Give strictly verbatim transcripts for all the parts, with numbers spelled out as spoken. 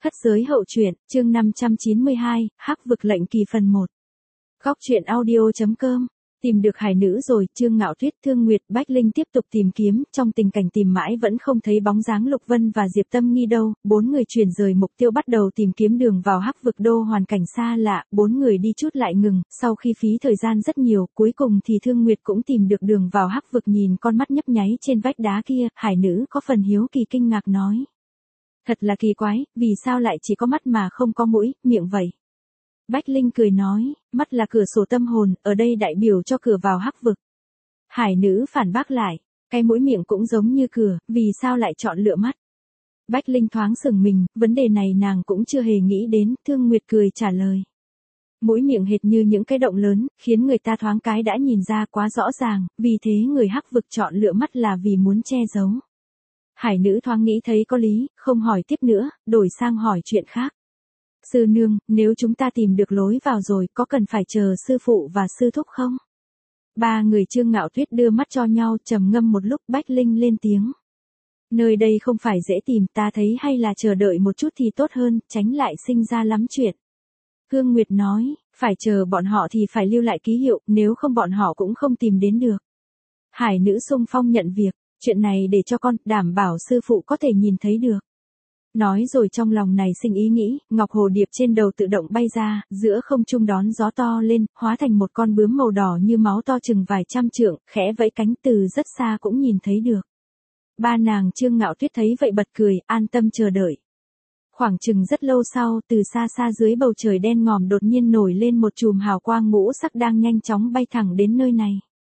Thất giới hậu truyện, chương năm trăm chín mươi hai, Hắc vực lệnh kỳ phần một. Góc truyện audio chấm com. Tìm được hải nữ rồi, Trương Ngạo Tuyết, Thương Nguyệt, Bách Linh tiếp tục tìm kiếm, trong tình cảnh tìm mãi vẫn không thấy bóng dáng Lục Vân và Diệp Tâm Nghi đâu, bốn người chuyển rời mục tiêu bắt đầu tìm kiếm đường vào Hắc vực đô hoàn cảnh xa lạ, bốn người đi chút lại ngừng, sau khi phí thời gian rất nhiều, cuối cùng thì Thương Nguyệt cũng tìm được đường vào Hắc vực nhìn con mắt nhấp nháy trên vách đá kia, hải nữ có phần hiếu kỳ kinh ngạc nói. Thật là kỳ quái, vì sao lại chỉ có mắt mà không có mũi, miệng vậy? Bách Linh cười nói, mắt là cửa sổ tâm hồn, ở đây đại biểu cho cửa vào Hắc vực. Hải nữ phản bác lại, cái mũi miệng cũng giống như cửa, vì sao lại chọn lựa mắt? Bách Linh thoáng sừng mình, vấn đề này nàng cũng chưa hề nghĩ đến, Thương Nguyệt cười trả lời. Mũi miệng hệt như những cái động lớn, khiến người ta thoáng cái đã nhìn ra quá rõ ràng, vì thế người Hắc vực chọn lựa mắt là vì muốn che giấu. Hải nữ thoáng nghĩ thấy có lý, không hỏi tiếp nữa, đổi sang hỏi chuyện khác. Sư nương, nếu chúng ta tìm được lối vào rồi, có cần phải chờ sư phụ và sư thúc không? Ba người Trương Ngạo Tuyết đưa mắt cho nhau, trầm ngâm một lúc, Bách Linh lên tiếng. Nơi đây không phải dễ tìm, ta thấy hay là chờ đợi một chút thì tốt hơn, tránh lại sinh ra lắm chuyện. Hương Nguyệt nói, phải chờ bọn họ thì phải lưu lại ký hiệu, nếu không bọn họ cũng không tìm đến được. Hải nữ xung phong nhận việc. Chuyện này để cho con, đảm bảo sư phụ có thể nhìn thấy được. Nói rồi trong lòng này sinh ý nghĩ, ngọc hồ điệp trên đầu tự động bay ra, giữa không trung đón gió to lên, hóa thành một con bướm màu đỏ như máu to chừng vài trăm trượng, khẽ vẫy cánh từ rất xa cũng nhìn thấy được. Ba nàng Trương Ngạo Tuyết thấy vậy bật cười, an tâm chờ đợi. Khoảng chừng rất lâu sau, từ xa xa dưới bầu trời đen ngòm đột nhiên nổi lên một chùm hào quang ngũ sắc đang nhanh chóng bay thẳng đến nơi này.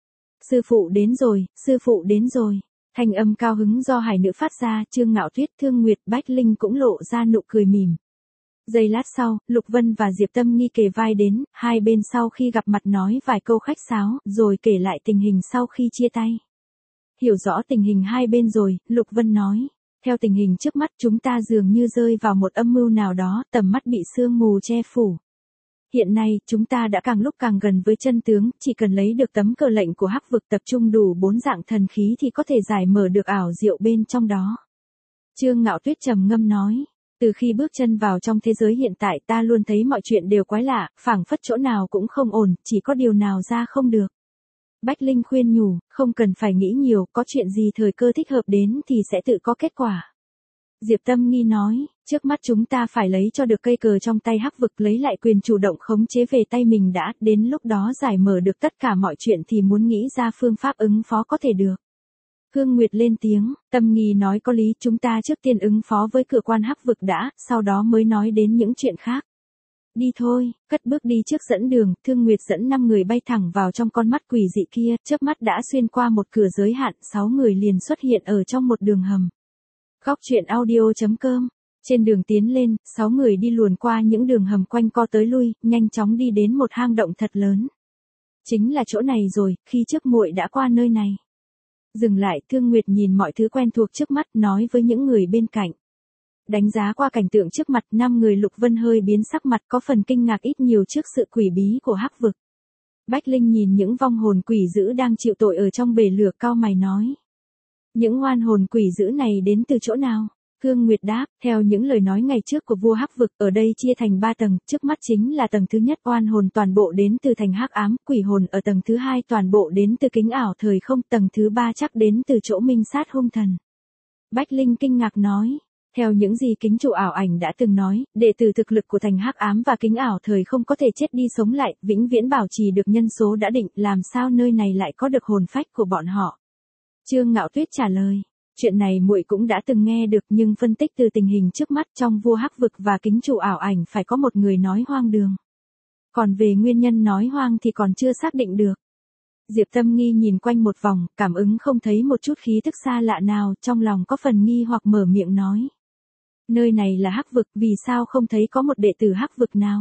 Sư phụ đến rồi, sư phụ đến rồi. Thanh âm cao hứng do hải nữ phát ra, Trương Ngạo Tuyết, Thương Nguyệt, Bách Linh cũng lộ ra nụ cười mỉm. Giây lát sau, Lục Vân và Diệp Tâm Nghi kề vai đến, hai bên sau khi gặp mặt nói vài câu khách sáo, rồi kể lại tình hình sau khi chia tay. Hiểu rõ tình hình hai bên rồi, Lục Vân nói, theo tình hình trước mắt chúng ta dường như rơi vào một âm mưu nào đó, tầm mắt bị sương mù che phủ. Hiện nay, chúng ta đã càng lúc càng gần với chân tướng, chỉ cần lấy được tấm cờ lệnh của Hắc vực tập trung đủ bốn dạng thần khí thì có thể giải mở được ảo diệu bên trong đó. Trương Ngạo Tuyết trầm ngâm nói, từ khi bước chân vào trong thế giới hiện tại ta luôn thấy mọi chuyện đều quái lạ, phảng phất chỗ nào cũng không ổn, chỉ có điều nào ra không được. Bách Linh khuyên nhủ, không cần phải nghĩ nhiều, có chuyện gì thời cơ thích hợp đến thì sẽ tự có kết quả. Diệp Tâm Nghi nói, trước mắt chúng ta phải lấy cho được cây cờ trong tay Hắc vực, lấy lại quyền chủ động khống chế về tay mình đã, đến lúc đó giải mở được tất cả mọi chuyện thì muốn nghĩ ra phương pháp ứng phó có thể được. Hương Nguyệt lên tiếng, Tâm Nghi nói có lý, chúng ta trước tiên ứng phó với cửa quan Hắc vực đã, sau đó mới nói đến những chuyện khác. Đi thôi, cất bước đi trước dẫn đường, Thương Nguyệt dẫn năm người bay thẳng vào trong con mắt quỷ dị kia, chớp mắt đã xuyên qua một cửa giới hạn, sáu người liền xuất hiện ở trong một đường hầm. Góc truyện audio chấm com. Trên đường tiến lên, sáu người đi luồn qua những đường hầm quanh co tới lui, nhanh chóng đi đến một hang động thật lớn. Chính là chỗ này rồi, khi trước muội đã qua nơi này. Dừng lại, Thương Nguyệt nhìn mọi thứ quen thuộc trước mắt, nói với những người bên cạnh. Đánh giá qua cảnh tượng trước mặt, năm người Lục Vân hơi biến sắc mặt, có phần kinh ngạc ít nhiều trước sự quỷ bí của Hắc vực. Bách Linh nhìn những vong hồn quỷ dữ đang chịu tội ở trong bể lửa, cau mày nói. Những oan hồn quỷ dữ này đến từ chỗ nào? Thương Nguyệt đáp, theo những lời nói ngày trước của vua Hắc vực, ở đây chia thành ba tầng, trước mắt chính là tầng thứ nhất, oan hồn toàn bộ đến từ thành hắc ám, quỷ hồn ở tầng thứ hai toàn bộ đến từ kính ảo thời không, tầng thứ ba chắc đến từ chỗ minh sát hung thần. Bách Linh kinh ngạc nói, theo những gì kính chủ ảo ảnh đã từng nói, đệ tử thực lực của thành hắc ám và kính ảo thời không có thể chết đi sống lại, vĩnh viễn bảo trì được nhân số đã định, làm sao nơi này lại có được hồn phách của bọn họ? Trương Ngạo Tuyết trả lời, chuyện này muội cũng đã từng nghe được, nhưng phân tích từ tình hình trước mắt trong vua Hắc vực và kính chủ ảo ảnh phải có một người nói hoang đường. Còn về nguyên nhân nói hoang thì còn chưa xác định được. Diệp Tâm Nghi nhìn quanh một vòng, cảm ứng không thấy một chút khí tức xa lạ nào, trong lòng có phần nghi hoặc mở miệng nói. Nơi này là Hắc vực, vì sao không thấy có một đệ tử Hắc vực nào?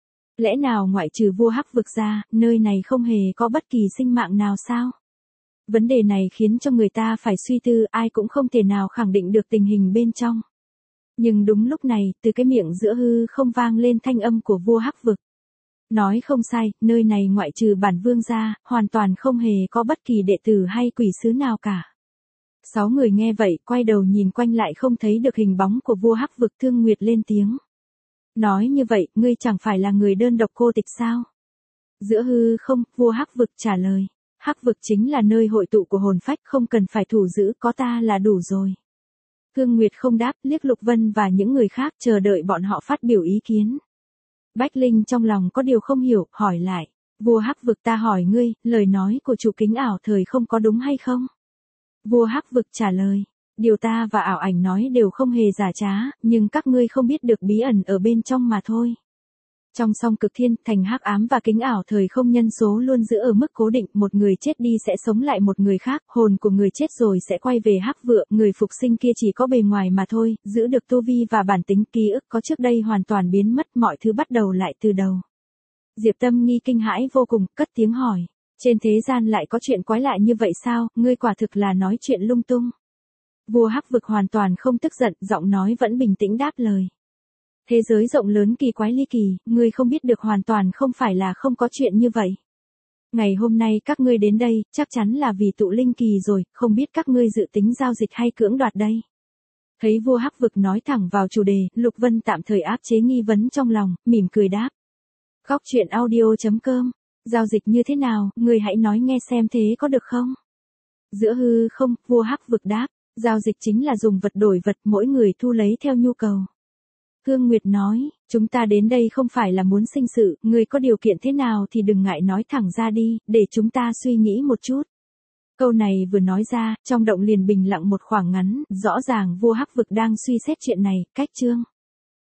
Lẽ nào ngoại trừ vua Hắc vực ra, nơi này không hề có bất kỳ sinh mạng nào sao? Vấn đề này khiến cho người ta phải suy tư, ai cũng không thể nào khẳng định được tình hình bên trong. Nhưng đúng lúc này, từ cái miệng giữa hư không vang lên thanh âm của vua Hắc vực. Nói không sai, nơi này ngoại trừ bản vương ra, hoàn toàn không hề có bất kỳ đệ tử hay quỷ sứ nào cả. Sáu người nghe vậy, quay đầu nhìn quanh lại không thấy được hình bóng của vua Hắc vực. Thương Nguyệt lên tiếng. Nói như vậy, ngươi chẳng phải là người đơn độc cô tịch sao? Giữa hư không, vua Hắc vực trả lời. Hắc vực chính là nơi hội tụ của hồn phách, không cần phải thủ giữ, có ta là đủ rồi. Thương Nguyệt không đáp, liếc Lục Vân và những người khác, chờ đợi bọn họ phát biểu ý kiến. Bách Linh trong lòng có điều không hiểu, hỏi lại. Vua Hắc vực, ta hỏi ngươi, lời nói của chủ kính ảo thời không có đúng hay không? Vua Hắc vực trả lời. Điều ta và ảo ảnh nói đều không hề giả trá, nhưng các ngươi không biết được bí ẩn ở bên trong mà thôi. Trong song cực thiên, thành hắc ám và kính ảo thời không nhân số luôn giữ ở mức cố định, một người chết đi sẽ sống lại một người khác, hồn của người chết rồi sẽ quay về hắc vựa, người phục sinh kia chỉ có bề ngoài mà thôi, giữ được tu vi và bản tính, ký ức có trước đây hoàn toàn biến mất, mọi thứ bắt đầu lại từ đầu. Diệp Tâm Nghi kinh hãi vô cùng, cất tiếng hỏi, trên thế gian lại có chuyện quái lạ như vậy sao, ngươi quả thực là nói chuyện lung tung. Vua Hắc vực hoàn toàn không tức giận, giọng nói vẫn bình tĩnh đáp lời. Thế giới rộng lớn kỳ quái ly kỳ, ngươi không biết được hoàn toàn không phải là không có chuyện như vậy. Ngày hôm nay các ngươi đến đây, chắc chắn là vì tụ linh kỳ rồi, không biết các ngươi dự tính giao dịch hay cưỡng đoạt đây. Thấy vua Hắc vực nói thẳng vào chủ đề, Lục Vân tạm thời áp chế nghi vấn trong lòng, mỉm cười đáp. Góc truyện audio chấm com, giao dịch như thế nào, ngươi hãy nói nghe xem thế có được không? Giữa hư không, vua Hắc vực đáp, giao dịch chính là dùng vật đổi vật, mỗi người thu lấy theo nhu cầu. Thương Nguyệt nói, chúng ta đến đây không phải là muốn sinh sự, người có điều kiện thế nào thì đừng ngại nói thẳng ra đi, để chúng ta suy nghĩ một chút. Câu này vừa nói ra, trong động liền bình lặng một khoảng ngắn, rõ ràng vua Hắc vực đang suy xét chuyện này, cách chương.